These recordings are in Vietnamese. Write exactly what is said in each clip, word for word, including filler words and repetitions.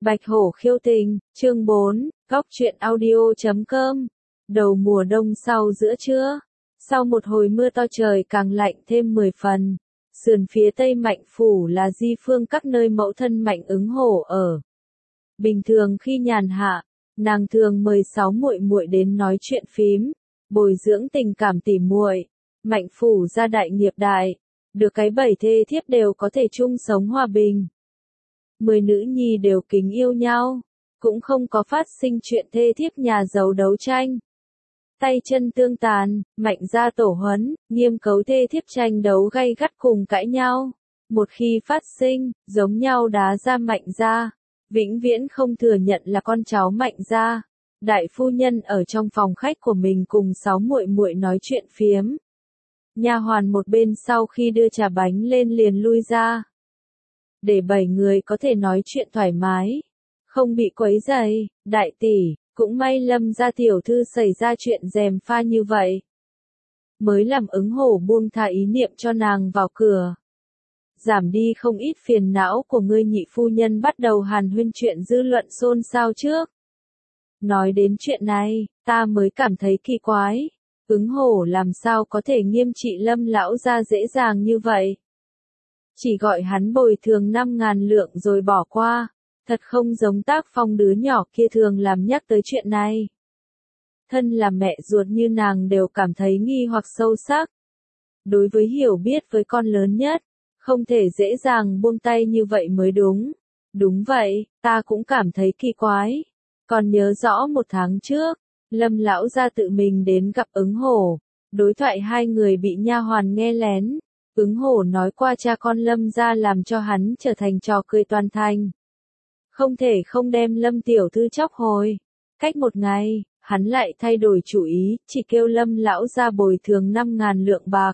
Bạch hổ khiêu tình, chương bốn, góc truyện audio chấm com. Đầu mùa đông sau giữa trưa, sau một hồi mưa to trời càng lạnh thêm mười phần. Sườn phía tây Mạnh Phủ là di phương các nơi mẫu thân Mạnh Ứng Hổ ở. Bình thường khi nhàn hạ, nàng thường mời sáu muội muội đến nói chuyện phím, bồi dưỡng tình cảm tỉ muội. Mạnh Phủ gia đại nghiệp đại, được cái bảy thê thiếp đều có thể chung sống hòa bình. Mười nữ nhi đều kính yêu nhau, cũng không có phát sinh chuyện thê thiếp nhà giàu đấu tranh. Tay chân tương tàn, Mạnh gia tổ huấn, nghiêm cấu thê thiếp tranh đấu gay gắt cùng cãi nhau. Một khi phát sinh, giống nhau đá ra Mạnh gia, vĩnh viễn không thừa nhận là con cháu Mạnh gia. Đại phu nhân ở trong phòng khách của mình cùng sáu muội muội nói chuyện phiếm. Nha hoàn một bên sau khi đưa trà bánh lên liền lui ra, để bảy người có thể nói chuyện thoải mái, không bị quấy rầy. Đại tỷ, cũng may Lâm gia tiểu thư xảy ra chuyện gièm pha như vậy, mới làm Ứng Hổ buông tha ý niệm cho nàng vào cửa. Giảm đi không ít phiền não của ngươi. Nhị phu nhân bắt đầu hàn huyên chuyện dư luận xôn xao trước. Nói đến chuyện này, ta mới cảm thấy kỳ quái. Ứng Hổ làm sao có thể nghiêm trị Lâm lão gia dễ dàng như vậy? Chỉ gọi hắn bồi thường năm ngàn lượng rồi bỏ qua, thật không giống tác phong đứa nhỏ kia thường làm nhắc tới chuyện này. Thân là mẹ ruột như nàng đều cảm thấy nghi hoặc sâu sắc. Đối với hiểu biết với con lớn nhất, không thể dễ dàng buông tay như vậy mới đúng. Đúng vậy, ta cũng cảm thấy kỳ quái. Còn nhớ rõ một tháng trước, Lâm lão gia tự mình đến gặp Ứng Hổ, đối thoại hai người bị nha hoàn nghe lén. Ứng Hổ nói qua cha con Lâm gia làm cho hắn trở thành trò cười toàn thành. Không thể không đem Lâm tiểu thư chọc hồi. Cách một ngày, hắn lại thay đổi chủ ý, chỉ kêu Lâm lão gia bồi thường năm ngàn lượng bạc.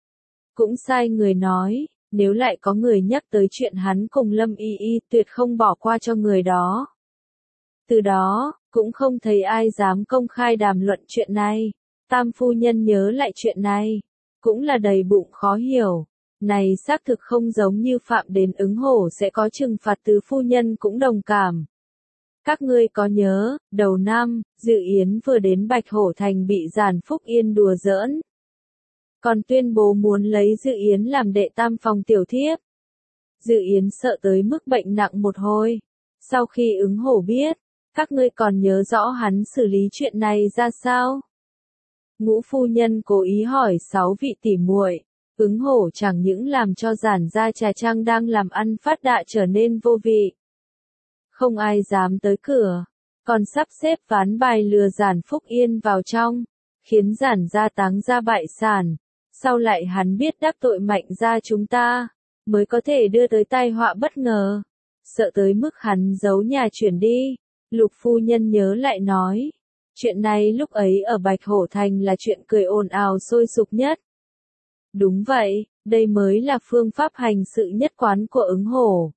Cũng sai người nói, nếu lại có người nhắc tới chuyện hắn cùng Lâm y y tuyệt không bỏ qua cho người đó. Từ đó, cũng không thấy ai dám công khai đàm luận chuyện này. Tam phu nhân nhớ lại chuyện này, cũng là đầy bụng khó hiểu. Này xác thực không giống như phạm đến Ứng Hổ sẽ có trừng phạt. Tứ phu nhân cũng đồng cảm. Các ngươi có nhớ, đầu năm, Dự Yến vừa đến Bạch Hổ Thành bị Giản Phúc Yên đùa giỡn. Còn tuyên bố muốn lấy Dự Yến làm đệ tam phòng tiểu thiếp. Dự Yến sợ tới mức bệnh nặng một hồi. Sau khi Ứng Hổ biết, các ngươi còn nhớ rõ hắn xử lý chuyện này ra sao? Ngũ phu nhân cố ý hỏi sáu vị tỷ muội. Ứng Hổ chẳng những làm cho Giản gia trà trang đang làm ăn phát đạt trở nên vô vị, không ai dám tới cửa, còn sắp xếp ván bài lừa Giản Phúc Yên vào trong, khiến Giản gia táng ra bại sản. Sau lại hắn biết đắc tội Mạnh gia chúng ta, mới có thể đưa tới tai họa bất ngờ, sợ tới mức hắn giấu nhà chuyển đi. Lục phu nhân nhớ lại nói, chuyện này lúc ấy ở Bạch Hổ Thành là chuyện cười ồn ào sôi sục nhất. Đúng vậy, đây mới là phương pháp hành sự nhất quán của Ứng Hổ.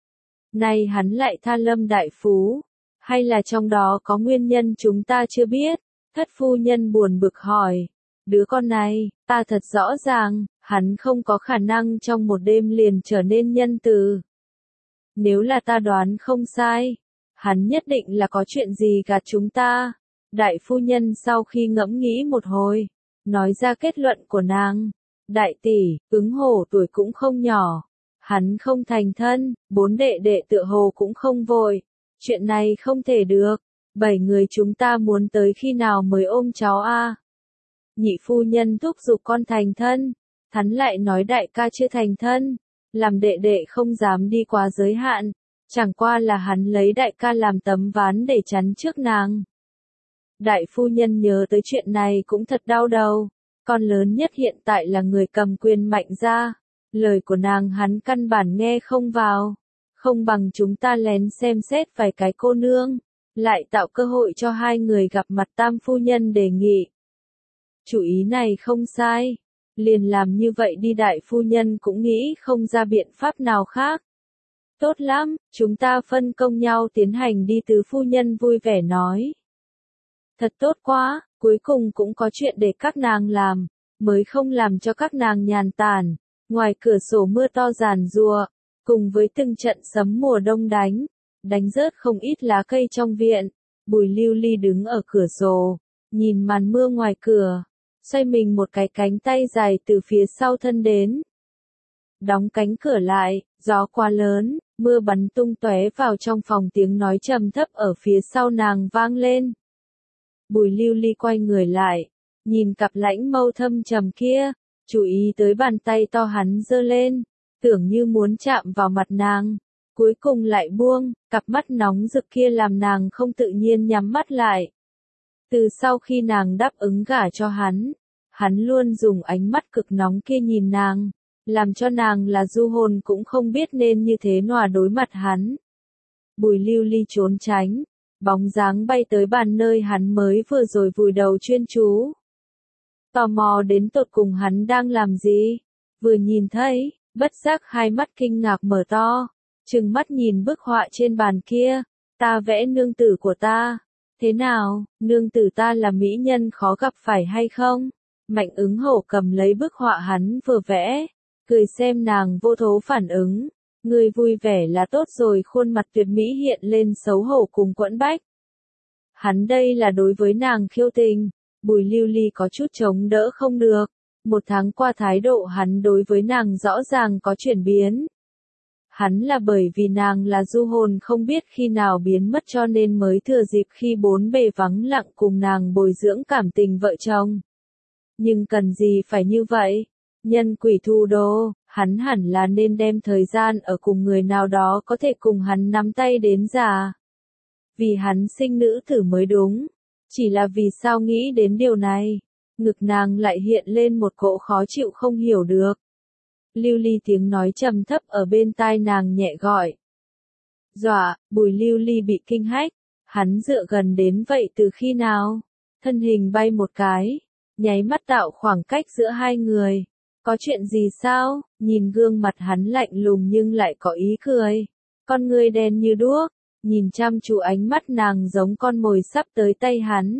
Nay hắn lại tha Lâm đại phú, hay là trong đó có nguyên nhân chúng ta chưa biết? Thất phu nhân buồn bực hỏi, đứa con này, ta thật rõ ràng, hắn không có khả năng trong một đêm liền trở nên nhân từ. Nếu là ta đoán không sai, hắn nhất định là có chuyện gì gạt chúng ta. Đại phu nhân sau khi ngẫm nghĩ một hồi, nói ra kết luận của nàng. Đại tỷ, Ứng Hổ tuổi cũng không nhỏ. Hắn không thành thân, bốn đệ đệ tựa hồ cũng không vội. Chuyện này không thể được. Bảy người chúng ta muốn tới khi nào mới ôm cháu a? Nhị phu nhân thúc giục con thành thân. Hắn lại nói đại ca chưa thành thân. Làm đệ đệ không dám đi quá giới hạn. Chẳng qua là hắn lấy đại ca làm tấm ván để chắn trước nàng. Đại phu nhân nhớ tới chuyện này cũng thật đau đầu. Con lớn nhất hiện tại là người cầm quyền Mạnh gia. Lời của nàng hắn căn bản nghe không vào. Không bằng chúng ta lén xem xét vài cái cô nương, lại tạo cơ hội cho hai người gặp mặt. Tam phu nhân đề nghị. Chủ ý này không sai. Liền làm như vậy đi. Đại phu nhân cũng nghĩ không ra biện pháp nào khác. Tốt lắm, chúng ta phân công nhau tiến hành đi. Tứ phu nhân vui vẻ nói. Thật tốt quá, cuối cùng cũng có chuyện để các nàng làm, mới không làm cho các nàng nhàn tản. Ngoài cửa sổ mưa to giàn giụa, cùng với từng trận sấm mùa đông đánh, đánh rớt không ít lá cây trong viện. Bùi Lưu Ly đứng ở cửa sổ, nhìn màn mưa ngoài cửa, xoay mình một cái cánh tay dài từ phía sau thân đến. Đóng cánh cửa lại, gió quá lớn, mưa bắn tung tóe vào trong phòng, tiếng nói trầm thấp ở phía sau nàng vang lên. Bùi Lưu Ly quay người lại, nhìn cặp lãnh mâu thâm trầm kia, chú ý tới bàn tay to hắn giơ lên, tưởng như muốn chạm vào mặt nàng, cuối cùng lại buông, cặp mắt nóng rực kia làm nàng không tự nhiên nhắm mắt lại. Từ sau khi nàng đáp ứng gả cho hắn, hắn luôn dùng ánh mắt cực nóng kia nhìn nàng, làm cho nàng là du hồn cũng không biết nên như thế nào đối mặt hắn. Bùi Lưu Ly trốn tránh, bóng dáng bay tới bàn nơi hắn mới vừa rồi vùi đầu chuyên chú. Tò mò đến tột cùng hắn đang làm gì, vừa nhìn thấy, bất giác hai mắt kinh ngạc mở to, trừng mắt nhìn bức họa trên bàn kia, ta vẽ nương tử của ta, thế nào, nương tử ta là mỹ nhân khó gặp phải hay không? Mạnh Ứng Hổ cầm lấy bức họa hắn vừa vẽ, cười xem nàng vô thố phản ứng, người vui vẻ là tốt rồi, khuôn mặt tuyệt mỹ hiện lên xấu hổ cùng quẫn bách. Hắn đây là đối với nàng khiêu tình, Bùi Lưu Ly có chút chống đỡ không được, một tháng qua thái độ hắn đối với nàng rõ ràng có chuyển biến. Hắn là bởi vì nàng là du hồn không biết khi nào biến mất cho nên mới thừa dịp khi bốn bề vắng lặng cùng nàng bồi dưỡng cảm tình vợ chồng. Nhưng cần gì phải như vậy? Nhân quỷ thu đô, hắn hẳn là nên đem thời gian ở cùng người nào đó có thể cùng hắn nắm tay đến già. Vì hắn sinh nữ tử mới đúng. Chỉ là vì sao nghĩ đến điều này? Ngực nàng lại hiện lên một cỗ khó chịu không hiểu được. Lưu Ly tiếng nói trầm thấp ở bên tai nàng nhẹ gọi. Dọa, Bùi Lưu Ly bị kinh hách. Hắn dựa gần đến vậy từ khi nào? Thân hình bay một cái, nháy mắt tạo khoảng cách giữa hai người. Có chuyện gì sao? Nhìn gương mặt hắn lạnh lùng nhưng lại có ý cười. Con người đen như đuốc, nhìn chăm chú ánh mắt nàng giống con mồi sắp tới tay hắn.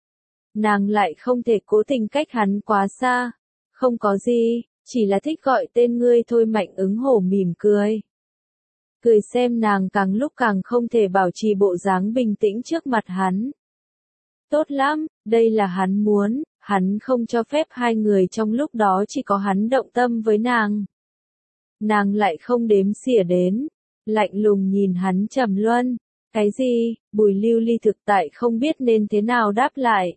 Nàng lại không thể cố tình cách hắn quá xa. Không có gì, chỉ là thích gọi tên ngươi thôi. Mạnh Ứng Hổ mỉm cười. Cười xem nàng càng lúc càng không thể bảo trì bộ dáng bình tĩnh trước mặt hắn. Tốt lắm, đây là hắn muốn, hắn không cho phép hai người trong lúc đó chỉ có hắn động tâm với nàng. Nàng lại không đếm xỉa đến, lạnh lùng nhìn hắn trầm luân. Cái gì? Bùi Lưu Ly thực tại không biết nên thế nào đáp lại.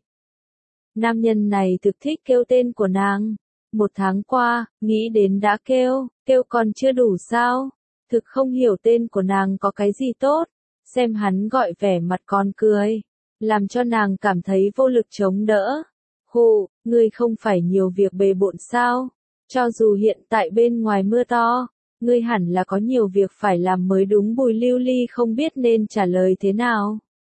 Nam nhân này thực thích kêu tên của nàng. Một tháng qua, nghĩ đến đã kêu, kêu còn chưa đủ sao? Thực không hiểu tên của nàng có cái gì tốt. Xem hắn gọi vẻ mặt còn cười, làm cho nàng cảm thấy vô lực chống đỡ. Hù, ngươi không phải nhiều việc bề bộn sao? Cho dù hiện tại bên ngoài mưa to, ngươi hẳn là có nhiều việc phải làm mới đúng. Bùi Lưu Ly không biết nên trả lời thế nào.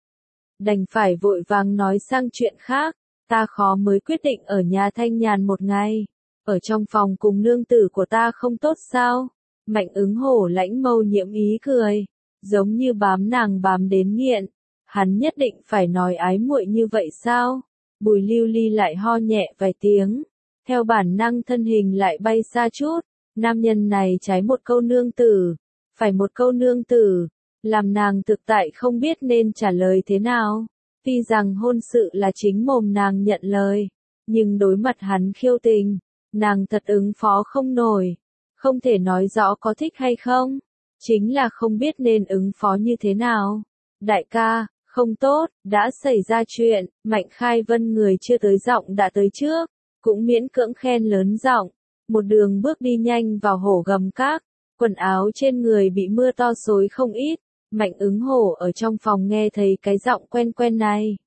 Đành phải vội vàng nói sang chuyện khác, ta khó mới quyết định ở nhà thanh nhàn một ngày. Ở trong phòng cùng nương tử của ta không tốt sao? Mạnh Ứng Hổ lãnh mâu nhiễm ý cười, giống như bám nàng bám đến nghiện. Hắn nhất định phải nói ái muội như vậy sao? Bùi Lưu Ly lại ho nhẹ vài tiếng, theo bản năng thân hình lại bay xa chút. Nam nhân này trái một câu nương tử, phải một câu nương tử, làm nàng thực tại không biết nên trả lời thế nào. Tuy rằng hôn sự là chính mồm nàng nhận lời, nhưng đối mặt hắn khiêu tình, nàng thật ứng phó không nổi. Không thể nói rõ có thích hay không, chính là không biết nên ứng phó như thế nào. Đại ca, không tốt, đã xảy ra chuyện. Mạnh Khai Vân người chưa tới giọng đã tới trước, cũng miễn cưỡng khen lớn giọng. Một đường bước đi nhanh vào hổ gầm các, quần áo trên người bị mưa to xối không ít. Mạnh Ứng Hổ ở trong phòng nghe thấy cái giọng quen quen này.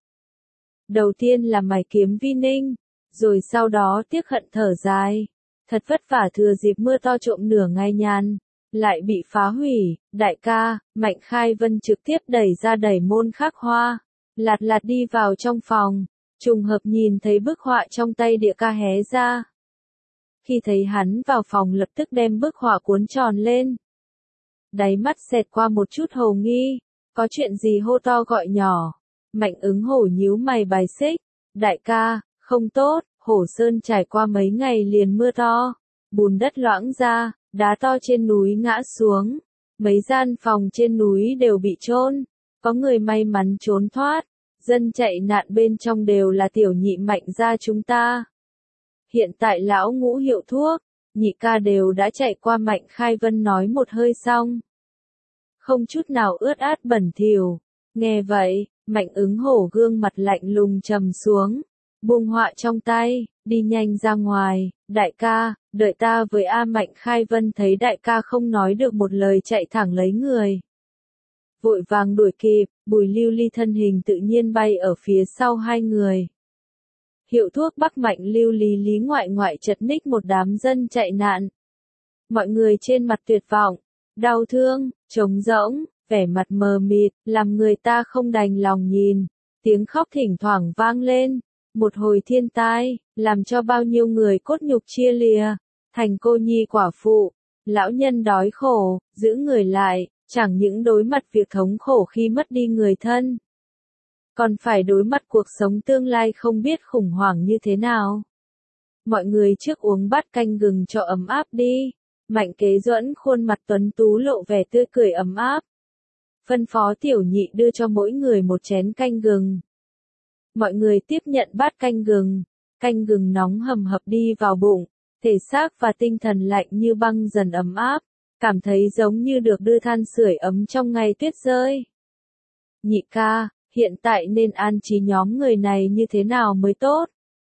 Đầu tiên là mày kiếm Vi Ninh, rồi sau đó tiếc hận thở dài. Thật vất vả thừa dịp mưa to trộm nửa ngày nhàn, lại bị phá hủy. Đại ca, Mạnh Khai Vân trực tiếp đẩy ra đẩy môn khắc hoa, lạt lạt đi vào trong phòng, trùng hợp nhìn thấy bức họa trong tay địa ca hé ra. Khi thấy hắn vào phòng lập tức đem bức họa cuốn tròn lên. Đáy mắt xẹt qua một chút hồ nghi, có chuyện gì hô to gọi nhỏ. Mạnh Ứng Hổ nhíu mày bài xích, đại ca, không tốt. Hổ Sơn trải qua mấy ngày liền mưa to, bùn đất loãng ra, đá to trên núi ngã xuống, Mấy gian phòng trên núi đều bị chôn, có người may mắn trốn thoát, dân chạy nạn bên trong đều là tiểu nhị Mạnh gia chúng ta. Hiện tại lão Ngũ hiệu thuốc, nhị ca đều đã chạy qua Mạnh Khai Vân nói một hơi xong. Không chút nào ướt át bẩn thỉu. Nghe vậy, Mạnh Ứng Hổ gương mặt lạnh lùng trầm xuống, buông họa trong tay, đi nhanh ra ngoài, đại ca, đợi ta với A. Mạnh Khai Vân thấy đại ca không nói được một lời chạy thẳng lấy người. Vội vàng đuổi kịp, Bùi Lưu Ly thân hình tự nhiên bay ở phía sau hai người. Hiệu thuốc Bắc Mạnh Lưu Lý Lý ngoại ngoại chật ních một đám dân chạy nạn. Mọi người trên mặt tuyệt vọng, đau thương, trống rỗng, vẻ mặt mờ mịt, làm người ta không đành lòng nhìn. Tiếng khóc thỉnh thoảng vang lên, một hồi thiên tai, làm cho bao nhiêu người cốt nhục chia lìa, thành cô nhi quả phụ, lão nhân đói khổ, giữ người lại, chẳng những đối mặt việc thống khổ khi mất đi người thân, còn phải đối mặt cuộc sống tương lai không biết khủng hoảng như thế nào. Mọi người trước uống bát canh gừng cho ấm áp đi. Mạnh Kế Duẫn khuôn mặt tuấn tú lộ vẻ tươi cười ấm áp. Phân phó tiểu nhị đưa cho mỗi người một chén canh gừng. Mọi người tiếp nhận bát canh gừng, canh gừng nóng hầm hập đi vào bụng, thể xác và tinh thần lạnh như băng dần ấm áp, cảm thấy giống như được đưa than sưởi ấm trong ngày tuyết rơi. Nhị ca, hiện tại nên an trí nhóm người này như thế nào mới tốt?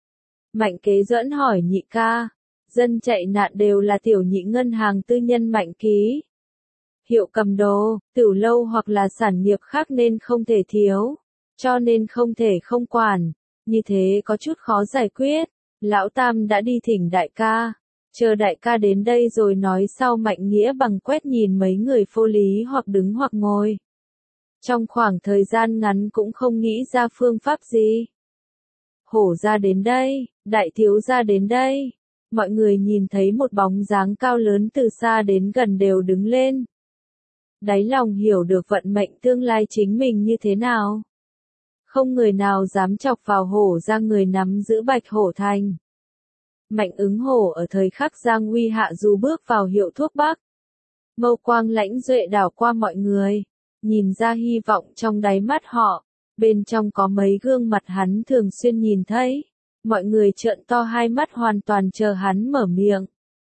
Mạnh Kế Duẫn hỏi nhị ca. Dân chạy nạn đều là tiểu nhị ngân hàng tư nhân Mạnh Ký. Hiệu cầm đồ, tiểu lâu hoặc là sản nghiệp khác nên không thể thiếu, cho nên không thể không quản, như thế có chút khó giải quyết. Lão Tam đã đi thỉnh đại ca, chờ đại ca đến đây rồi nói sau. Mạnh Nghĩa bằng quét nhìn mấy người phô lý hoặc đứng hoặc ngồi. Trong khoảng thời gian ngắn cũng không nghĩ ra phương pháp gì. Hổ ra đến đây, đại thiếu ra đến đây. Mọi người nhìn thấy một bóng dáng cao lớn từ xa đến gần đều đứng lên. Đáy lòng hiểu được vận mệnh tương lai chính mình như thế nào. Không người nào dám chọc vào hổ ra người nắm giữ Bạch Hổ Thành. Mạnh Ứng Hổ ở thời khắc giang uy hạ dù bước vào hiệu thuốc Bắc. Mâu quang lãnh duệ đảo qua mọi người, nhìn ra hy vọng trong đáy mắt họ, bên trong có mấy gương mặt hắn thường xuyên nhìn thấy. Mọi người trợn to hai mắt hoàn toàn chờ hắn mở miệng.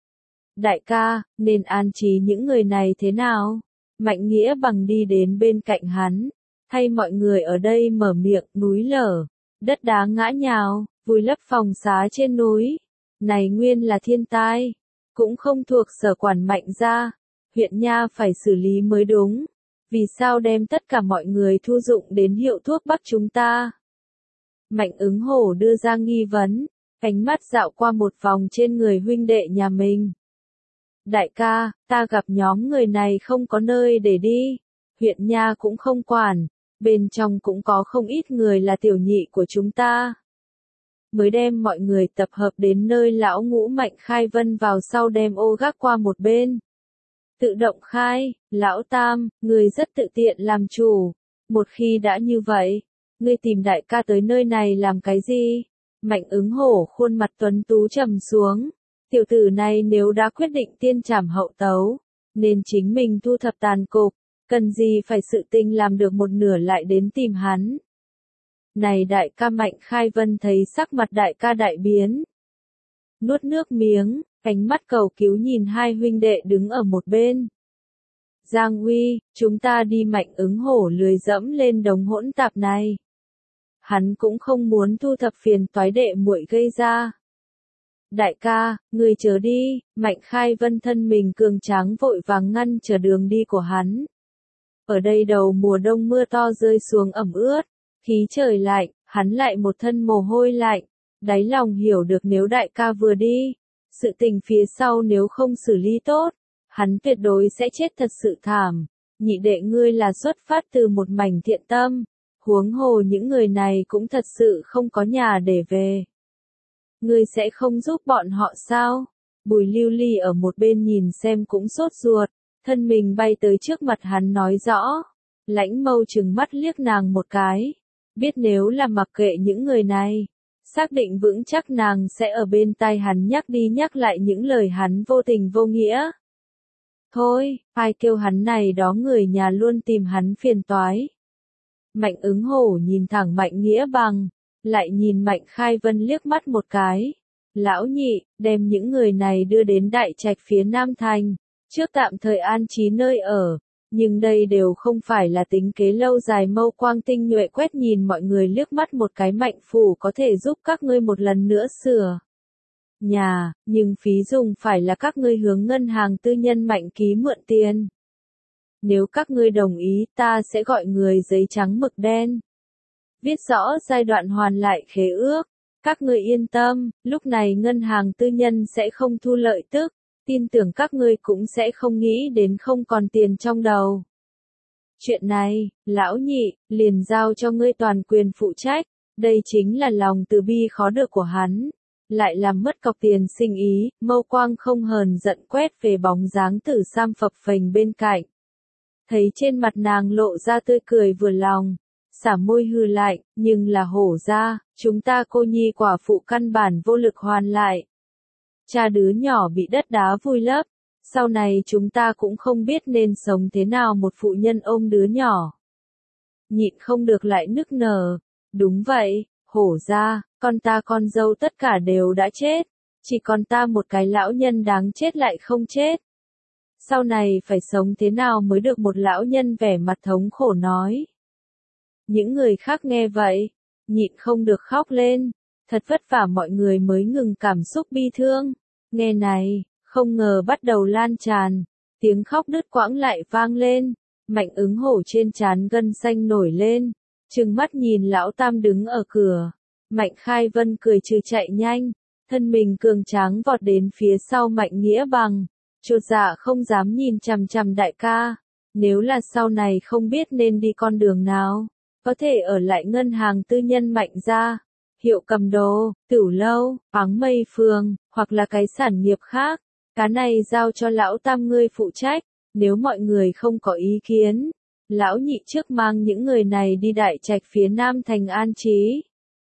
Đại ca, nên an trí những người này thế nào? Mạnh Nghĩa bằng đi đến bên cạnh hắn, thay mọi người ở đây mở miệng. Núi lở, đất đá ngã nhào, vùi lấp phòng xá trên núi. Này nguyên là thiên tai, cũng không thuộc sở quản Mạnh gia, huyện nha phải xử lý mới đúng. Vì sao đem tất cả mọi người thu dụng đến hiệu thuốc Bắc chúng ta? Mạnh Ứng Hổ đưa ra nghi vấn, ánh mắt dạo qua một vòng trên người huynh đệ nhà mình. Đại ca, ta gặp nhóm người này không có nơi để đi, huyện nha cũng không quản, bên trong cũng có không ít người là tiểu nhị của chúng ta. Mới đem mọi người tập hợp đến nơi lão Ngũ Mạnh Khai Vân vào sau đem ô gác qua một bên. Tự động khai, lão Tam, người rất tự tiện làm chủ, một khi đã như vậy. Ngươi tìm đại ca tới nơi này làm cái gì? Mạnh Ứng Hổ khuôn mặt tuấn tú trầm xuống. Tiểu tử này nếu đã quyết định tiên trảm hậu tấu, nên chính mình thu thập tàn cục, cần gì phải sự tình làm được một nửa lại đến tìm hắn. Này đại ca Mạnh Khai Vân thấy sắc mặt đại ca đại biến. Nuốt nước miếng, ánh mắt cầu cứu nhìn hai huynh đệ đứng ở một bên. Giang Uy, chúng ta đi. Mạnh Ứng Hổ lười dẫm lên đống hỗn tạp này. Hắn cũng không muốn thu thập phiền toái đệ muội gây ra. Đại ca, người chớ đi. Mạnh Khai Vân thân mình cường tráng vội vàng ngăn trở đường đi của hắn. Ở đây đầu mùa đông mưa to rơi xuống ẩm ướt, khí trời lạnh, hắn lại một thân mồ hôi lạnh, đáy lòng hiểu được nếu đại ca vừa đi, sự tình phía sau nếu không xử lý tốt, hắn tuyệt đối sẽ chết thật sự thảm. Nhị đệ ngươi là xuất phát từ một mảnh thiện tâm, huống hồ những người này cũng thật sự không có nhà để về. Ngươi sẽ không giúp bọn họ sao? Bùi Lưu Ly ở một bên nhìn xem cũng sốt ruột, thân mình bay tới trước mặt hắn nói rõ. Lãnh Mâu trừng mắt liếc nàng một cái, biết nếu là mặc kệ những người này, xác định vững chắc nàng sẽ ở bên tai hắn nhắc đi nhắc lại những lời hắn vô tình vô nghĩa. Thôi, ai kêu hắn này đó người nhà luôn tìm hắn phiền toái. Mạnh ứng hổ nhìn thẳng Mạnh Nghĩa Bằng, lại nhìn Mạnh Khai Vân liếc mắt một cái. Lão nhị, đem những người này đưa đến đại trạch phía Nam Thành, trước tạm thời an trí nơi ở. Nhưng đây đều không phải là tính kế lâu dài. Mâu quang tinh nhuệ quét nhìn mọi người liếc mắt một cái. Mạnh phủ có thể giúp các ngươi một lần nữa sửa nhà, nhưng phí dùng phải là các ngươi hướng ngân hàng tư nhân Mạnh ký mượn tiền. Nếu các ngươi đồng ý, ta sẽ gọi người giấy trắng mực đen, viết rõ giai đoạn hoàn lại khế ước. Các ngươi yên tâm, lúc này ngân hàng tư nhân sẽ không thu lợi tức, tin tưởng các ngươi cũng sẽ không nghĩ đến không còn tiền trong đầu. Chuyện này, lão nhị, liền giao cho ngươi toàn quyền phụ trách, đây chính là lòng từ bi khó được của hắn. Lại làm mất cọc tiền sinh ý, Mâu quang không hờn giận quét về bóng dáng Tử Sam phập phềnh bên cạnh. Thấy trên mặt nàng lộ ra tươi cười vừa lòng, xả môi hừ lại, nhưng là hổ ra, chúng ta cô nhi quả phụ căn bản vô lực hoàn lại. Cha đứa nhỏ bị đất đá vùi lấp, sau này chúng ta cũng không biết nên sống thế nào. Một phụ nhân ôm đứa nhỏ, nhịn không được lại nức nở. Đúng vậy, hổ ra, con ta con dâu tất cả đều đã chết, chỉ còn ta một cái lão nhân đáng chết lại không chết. Sau này phải sống thế nào mới được? Một lão nhân vẻ mặt thống khổ nói. Những người khác nghe vậy, nhịn không được khóc lên, thật vất vả mọi người mới ngừng cảm xúc bi thương. Nghe này, không ngờ bắt đầu lan tràn, tiếng khóc đứt quãng lại vang lên. Mạnh ứng hổ trên trán gân xanh nổi lên, trừng mắt nhìn lão tam đứng ở cửa. Mạnh Khai Vân cười trừ chạy nhanh, thân mình cường tráng vọt đến phía sau Mạnh Nghĩa Bằng, chột dạ không dám nhìn chằm chằm đại ca. Nếu là sau này không biết nên đi con đường nào, có thể ở lại ngân hàng tư nhân Mạnh gia, hiệu cầm đồ, tửu lâu, áng mây phường, hoặc là cái sản nghiệp khác. Cái này giao cho lão tam ngươi phụ trách, nếu mọi người không có ý kiến, lão nhị trước mang những người này đi đại trạch phía Nam Thành an trí.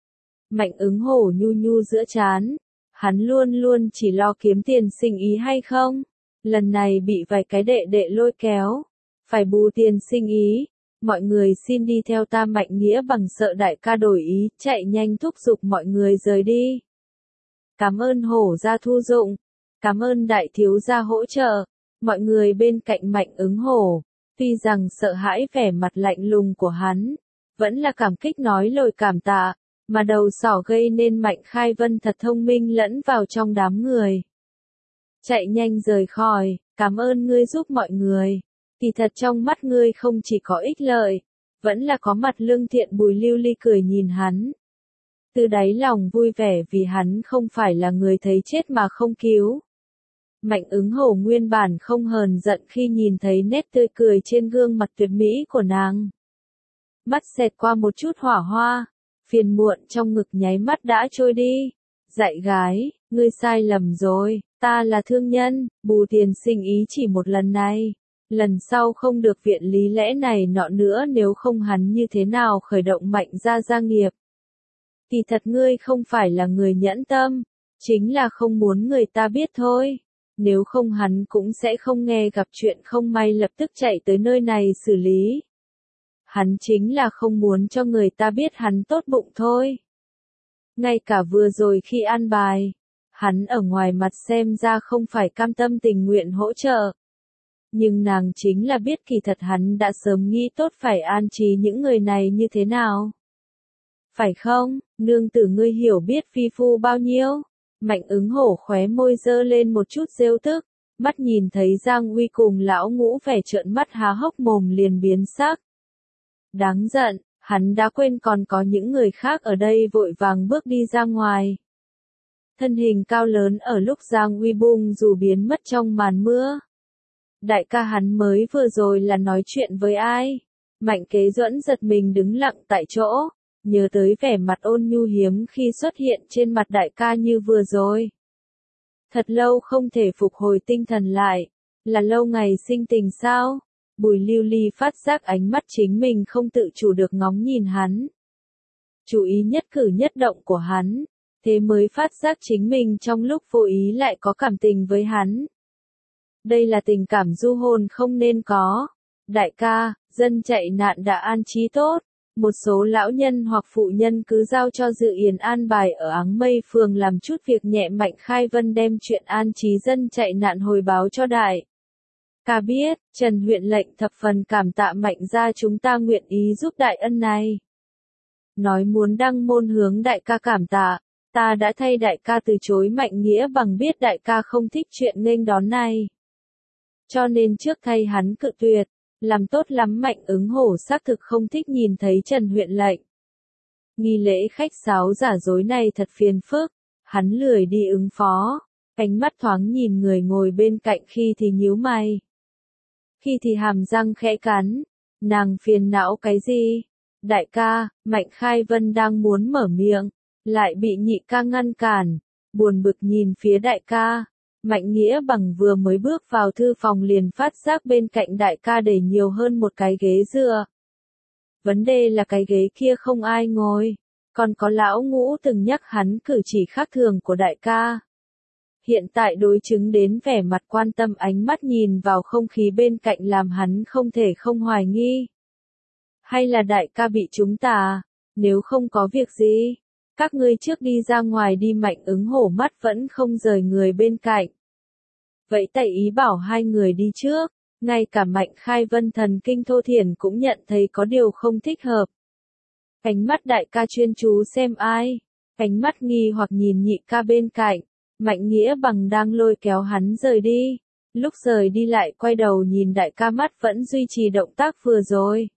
Mạnh ứng hổ nhu nhu giữa trán, hắn luôn luôn chỉ lo kiếm tiền sinh ý hay không, lần này bị vài cái đệ đệ lôi kéo, phải bù tiền sinh ý. Mọi người xin đi theo ta. Mạnh Nghĩa Bằng sợ đại ca đổi ý, chạy nhanh thúc giục mọi người rời đi. Cảm ơn hổ gia thu dụng, cảm ơn đại thiếu gia hỗ trợ. Mọi người bên cạnh Mạnh ứng hổ, tuy rằng sợ hãi vẻ mặt lạnh lùng của hắn, vẫn là cảm kích nói lời cảm tạ, mà đầu sỏ gây nên Mạnh Khai Vân thật thông minh lẫn vào trong đám người. Chạy nhanh rời khỏi, cảm ơn ngươi giúp mọi người. Kỳ thật trong mắt ngươi không chỉ có ích lợi, vẫn là có mặt lương thiện. Bùi Lưu Ly cười nhìn hắn, từ đáy lòng vui vẻ vì hắn không phải là người thấy chết mà không cứu. Mạnh ứng hổ nguyên bản không hờn giận khi nhìn thấy nét tươi cười trên gương mặt tuyệt mỹ của nàng. Mắt xẹt qua một chút hỏa hoa, phiền muộn trong ngực nháy mắt đã trôi đi. Dạy gái, ngươi sai lầm rồi, ta là thương nhân, bù tiền sinh ý chỉ một lần này. Lần sau không được viện lý lẽ này nọ nữa, nếu không hắn như thế nào khởi động Mạnh gia gia nghiệp. Kỳ thật ngươi không phải là người nhẫn tâm, chính là không muốn người ta biết thôi. Nếu không hắn cũng sẽ không nghe gặp chuyện không may lập tức chạy tới nơi này xử lý. Hắn chính là không muốn cho người ta biết hắn tốt bụng thôi. Ngay cả vừa rồi khi an bài, hắn ở ngoài mặt xem ra không phải cam tâm tình nguyện hỗ trợ. Nhưng nàng chính là biết kỳ thật hắn đã sớm nghĩ tốt phải an trí những người này như thế nào. Phải không, nương tử ngươi hiểu biết phi phu bao nhiêu? Mạnh ứng hổ khóe môi dơ lên một chút rêu tức, mắt nhìn thấy Giang Uy cùng lão ngũ vẻ trợn mắt há hốc mồm liền biến sắc. Đáng giận, hắn đã quên còn có những người khác ở đây, vội vàng bước đi ra ngoài. Thân hình cao lớn ở lúc Giang Uy bung dù biến mất trong màn mưa. Đại ca hắn mới vừa rồi là nói chuyện với ai? Mạnh Kế Duẫn giật mình đứng lặng tại chỗ, nhớ tới vẻ mặt ôn nhu hiếm khi xuất hiện trên mặt đại ca như vừa rồi. Thật lâu không thể phục hồi tinh thần lại, là lâu ngày sinh tình sao? Bùi Lưu Ly phát giác ánh mắt chính mình không tự chủ được ngóng nhìn hắn. Chú ý nhất cử nhất động của hắn, thế mới phát giác chính mình trong lúc vô ý lại có cảm tình với hắn. Đây là tình cảm du hồn không nên có. Đại ca, dân chạy nạn đã an trí tốt. Một số lão nhân hoặc phụ nhân cứ giao cho Dự Yến an bài ở Áng Mây phường làm chút việc nhẹ. Mạnh Khai Vân đem chuyện an trí dân chạy nạn hồi báo cho đại ca biết. Trần huyện lệnh thập phần cảm tạ Mạnh gia, chúng ta nguyện ý giúp đại ân này. Nói muốn đăng môn hướng đại ca cảm tạ, ta đã thay đại ca từ chối. Mạnh Nghĩa Bằng biết đại ca không thích chuyện nghênh đón này, cho nên trước thay hắn cự tuyệt. Làm tốt lắm. Mạnh Ứng Hổ xác thực không thích nhìn thấy Trần huyện lệnh nghi lễ khách sáo giả dối này, thật phiền phức. Hắn lười đi ứng phó, ánh mắt thoáng nhìn người ngồi bên cạnh, khi thì nhíu mày, khi thì hàm răng khẽ cắn. Nàng phiền não cái gì? Đại ca, Mạnh Khai Vân đang muốn mở miệng, lại bị nhị ca ngăn cản, buồn bực nhìn phía đại ca. Mạnh Nghĩa Bằng vừa mới bước vào thư phòng liền phát giác bên cạnh đại ca để nhiều hơn một cái ghế dựa. Vấn đề là cái ghế kia không ai ngồi, còn có lão Ngũ từng nhắc hắn cử chỉ khác thường của đại ca. Hiện tại đối chứng đến vẻ mặt quan tâm, ánh mắt nhìn vào không khí bên cạnh làm hắn không thể không hoài nghi. Hay là đại ca bị chúng ta? Nếu không có việc gì, các ngươi trước đi ra ngoài đi. Mạnh Ứng Hổ mắt vẫn không rời người bên cạnh. Vậy tại ý bảo hai người đi trước, ngay cả Mạnh Khai Vân thần kinh thô thiển cũng nhận thấy có điều không thích hợp. Ánh mắt đại ca chuyên chú xem ai, ánh mắt nghi hoặc nhìn nhị ca bên cạnh. Mạnh Nghĩa Bằng đang lôi kéo hắn rời đi, lúc rời đi lại quay đầu nhìn đại ca, mắt vẫn duy trì động tác vừa rồi.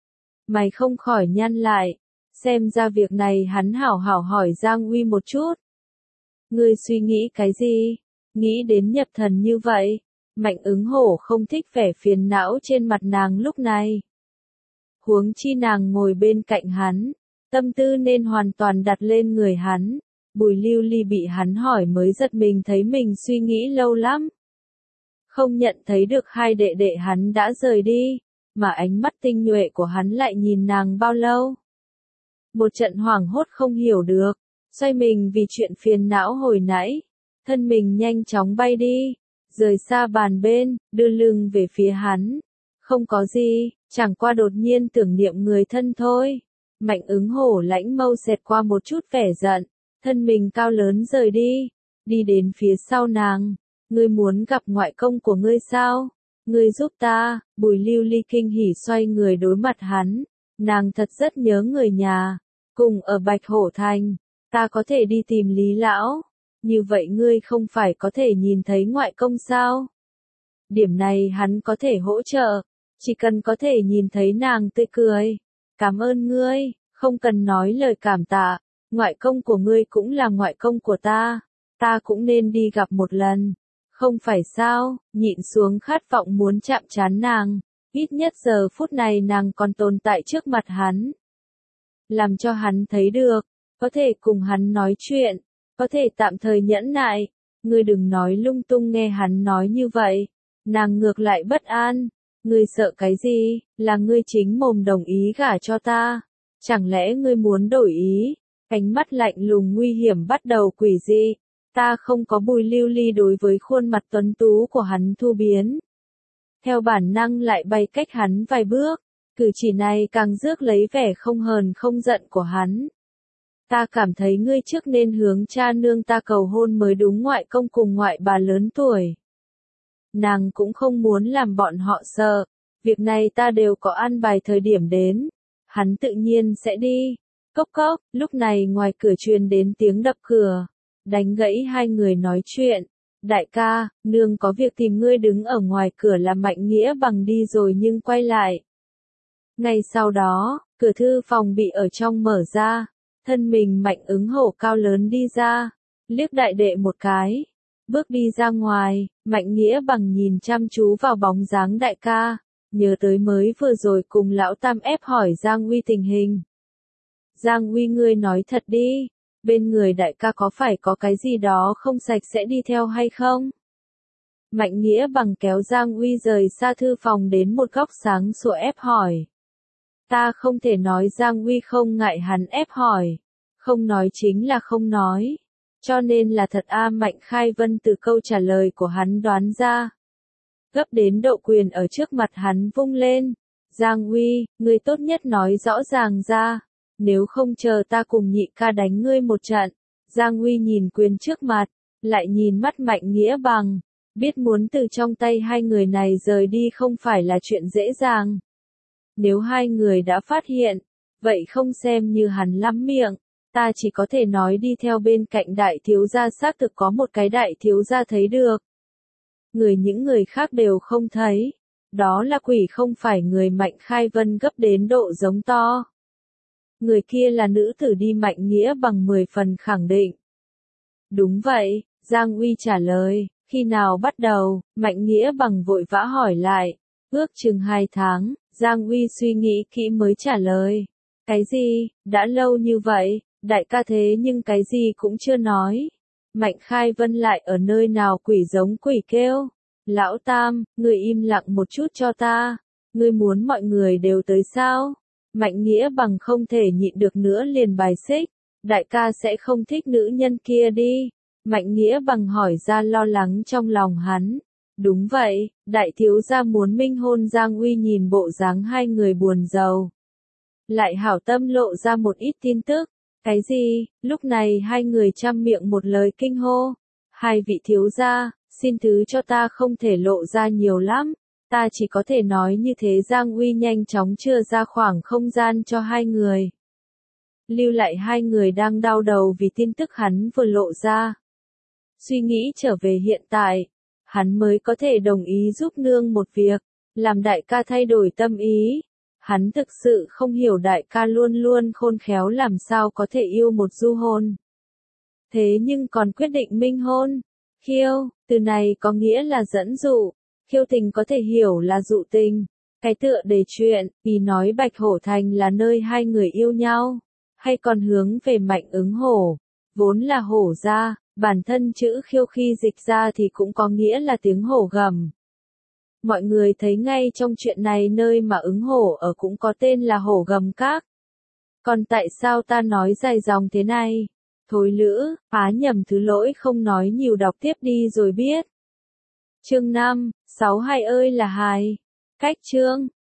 Mày không khỏi nhăn lại, xem ra việc này hắn hảo hảo hỏi Giang Uy một chút. Ngươi suy nghĩ cái gì? Nghĩ đến nhập thần như vậy? Mạnh Ứng Hổ không thích vẻ phiền não trên mặt nàng lúc này. Huống chi nàng ngồi bên cạnh hắn, tâm tư nên hoàn toàn đặt lên người hắn. Bùi Lưu Ly bị hắn hỏi mới giật mình, thấy mình suy nghĩ lâu lắm, không nhận thấy được hai đệ đệ hắn đã rời đi, mà ánh mắt tinh nhuệ của hắn lại nhìn nàng bao lâu. Một trận hoảng hốt không hiểu được, xoay mình vì chuyện phiền não hồi nãy, thân mình nhanh chóng bay đi, rời xa bàn bên, đưa lưng về phía hắn. Không có gì, chẳng qua đột nhiên tưởng niệm người thân thôi. Mạnh Ứng Hổ lãnh mâu xẹt qua một chút vẻ giận, thân mình cao lớn rời đi, đi đến phía sau nàng. Ngươi muốn gặp ngoại công của ngươi sao? Ngươi giúp ta. Bùi Lưu Ly kinh hỉ xoay người đối mặt hắn, nàng thật rất nhớ người nhà, cùng ở Bạch Hổ Thành. Ta có thể đi tìm Lý lão, như vậy ngươi không phải có thể nhìn thấy ngoại công sao? Điểm này hắn có thể hỗ trợ, chỉ cần có thể nhìn thấy nàng tươi cười. Cảm ơn ngươi, không cần nói lời cảm tạ, ngoại công của ngươi cũng là ngoại công của ta, ta cũng nên đi gặp một lần, không phải sao? Nhịn xuống khát vọng muốn chạm trán nàng, ít nhất giờ phút này nàng còn tồn tại trước mặt hắn. Làm cho hắn thấy được, có thể cùng hắn nói chuyện, có thể tạm thời nhẫn nại. Ngươi đừng nói lung tung. Nghe hắn nói như vậy, nàng ngược lại bất an. Ngươi sợ cái gì? Là ngươi chính mồm đồng ý gả cho ta, chẳng lẽ ngươi muốn đổi ý? Ánh mắt lạnh lùng nguy hiểm bắt đầu quỷ dị. Ta không có. Bùi Lưu Ly đối với khuôn mặt tuấn tú của hắn thu biến, theo bản năng lại bay cách hắn vài bước, cử chỉ này càng rước lấy vẻ không hờn không giận của hắn. Ta cảm thấy ngươi trước nên hướng cha nương ta cầu hôn mới đúng. Ngoại công cùng ngoại bà lớn tuổi, nàng cũng không muốn làm bọn họ sợ, việc này ta đều có an bài thời điểm đến, hắn tự nhiên sẽ đi. Cốc cốc, lúc này ngoài cửa truyền đến tiếng đập cửa, đánh gãy hai người nói chuyện. Đại ca, nương có việc tìm ngươi. Đứng ở ngoài cửa là Mạnh Nghĩa Bằng đi rồi nhưng quay lại. Ngay sau đó, cửa thư phòng bị ở trong mở ra, thân mình Mạnh Ứng Hổ cao lớn đi ra, liếc đại đệ một cái, bước đi ra ngoài. Mạnh Nghĩa Bằng nhìn chăm chú vào bóng dáng đại ca, nhớ tới mới vừa rồi cùng lão tam ép hỏi Giang Uy tình hình. Giang Uy, ngươi nói thật đi, bên người đại ca có phải có cái gì đó không sạch sẽ đi theo hay không? Mạnh Nghĩa Bằng kéo Giang Uy rời xa thư phòng đến một góc sáng sủa ép hỏi. Ta không thể nói. Giang Uy không ngại hắn ép hỏi, không nói chính là không nói, cho nên là thật a. Mạnh Khai Vân từ câu trả lời của hắn đoán ra, gấp đến độ quyền ở trước mặt hắn vung lên. Giang Uy, ngươi tốt nhất nói rõ ràng ra, nếu không chờ ta cùng nhị ca đánh ngươi một trận. Giang Uy nhìn quyền trước mặt, lại nhìn mắt Mạnh Nghĩa Bằng, biết muốn từ trong tay hai người này rời đi không phải là chuyện dễ dàng. Nếu hai người đã phát hiện, vậy không xem như hắn lắm miệng, ta chỉ có thể nói đi theo bên cạnh đại thiếu gia, xác thực có một cái đại thiếu gia thấy được. Người những người khác đều không thấy, đó là quỷ không phải người. Mạnh Khai Vân gấp đến độ giống to. Người kia là nữ tử đi. Mạnh Nghĩa Bằng mười phần khẳng định. Đúng vậy, Giang Uy trả lời. Khi nào bắt đầu? Mạnh Nghĩa Bằng vội vã hỏi lại. Ước chừng hai tháng, Giang Uy suy nghĩ kỹ mới trả lời. Cái gì, đã lâu như vậy, đại ca thế nhưng cái gì cũng chưa nói. Mạnh Khai Vân lại ở nơi nào quỷ giống quỷ kêu. Lão Tam, ngươi im lặng một chút cho ta. Ngươi muốn mọi người đều tới sao? Mạnh Nghĩa Bằng không thể nhịn được nữa liền bài xích. Đại ca sẽ không thích nữ nhân kia đi. Mạnh Nghĩa Bằng hỏi ra lo lắng trong lòng hắn. Đúng vậy, đại thiếu gia muốn minh hôn. Giang Uy nhìn bộ dáng hai người buồn rầu, lại hảo tâm lộ ra một ít tin tức. Cái gì? Lúc này hai người trăm miệng một lời kinh hô. Hai vị thiếu gia, xin thứ cho ta không thể lộ ra nhiều lắm, ta chỉ có thể nói như thế. Giang Uy nhanh chóng chừa ra khoảng không gian cho hai người, lưu lại hai người đang đau đầu vì tin tức hắn vừa lộ ra. Suy nghĩ trở về hiện tại, hắn mới có thể đồng ý giúp nương một việc, làm đại ca thay đổi tâm ý. Hắn thực sự không hiểu đại ca luôn luôn khôn khéo làm sao có thể yêu một du hồn. Thế nhưng còn quyết định minh hôn. Khiêu, từ này có nghĩa là dẫn dụ. Khiêu tình có thể hiểu là dụ tình. Cái tựa đề chuyện, vì nói Bạch Hổ Thành là nơi hai người yêu nhau, hay còn hướng về Mạnh Ứng Hổ, vốn là hổ gia, bản thân chữ khiêu khi dịch ra thì cũng có nghĩa là tiếng hổ gầm. Mọi người thấy ngay trong chuyện này nơi mà Ứng Hổ ở cũng có tên là Hổ Gầm Các. Còn tại sao ta nói dài dòng thế này? Thối lữ, phá nhầm thứ lỗi, không nói nhiều, đọc tiếp đi rồi biết. Chương năm, sáu hai ơi là hài. Cách chương